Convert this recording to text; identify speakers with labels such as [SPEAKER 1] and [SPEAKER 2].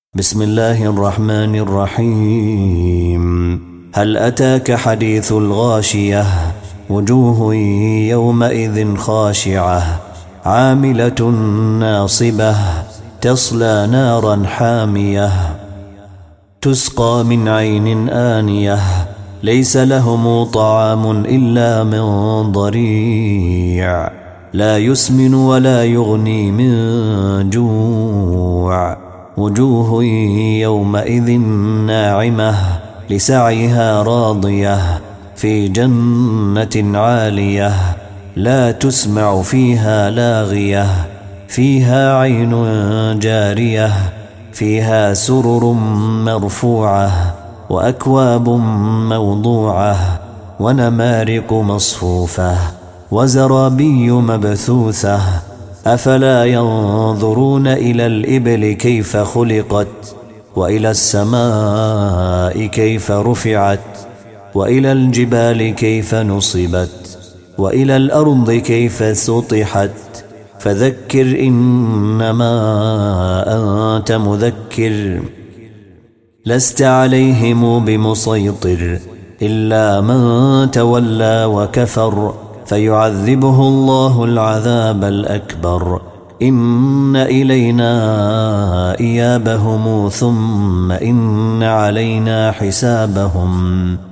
[SPEAKER 1] بسم الله الرحمن الرحيم. هل أتاك حديث الغاشية؟ وجوه يومئذ خاشعة عاملة ناصبة تصلى نارا حامية تسقى من عين آنية ليس لهم طعام إلا من ضريع لا يسمن ولا يغني من جوع. وجوه يومئذ ناعمة لسعيها راضية في جنة عالية لا تسمع فيها لاغية فيها عين جارية فيها سرر مرفوعة وأكواب موضوعة ونمارق مصفوفة وزرابي مبثوثة. أفلا ينظرون إلى الإبل كيف خلقت وإلى السماء كيف رفعت وإلى الجبال كيف نصبت وإلى الأرض كيف سطحت فذكر إنما أنت مذكر لست عليهم بمسيطر إلا من تولى وكفر فيعذبه الله العذاب الأكبر. إن إلينا إيابهم ثم إن علينا حسابهم.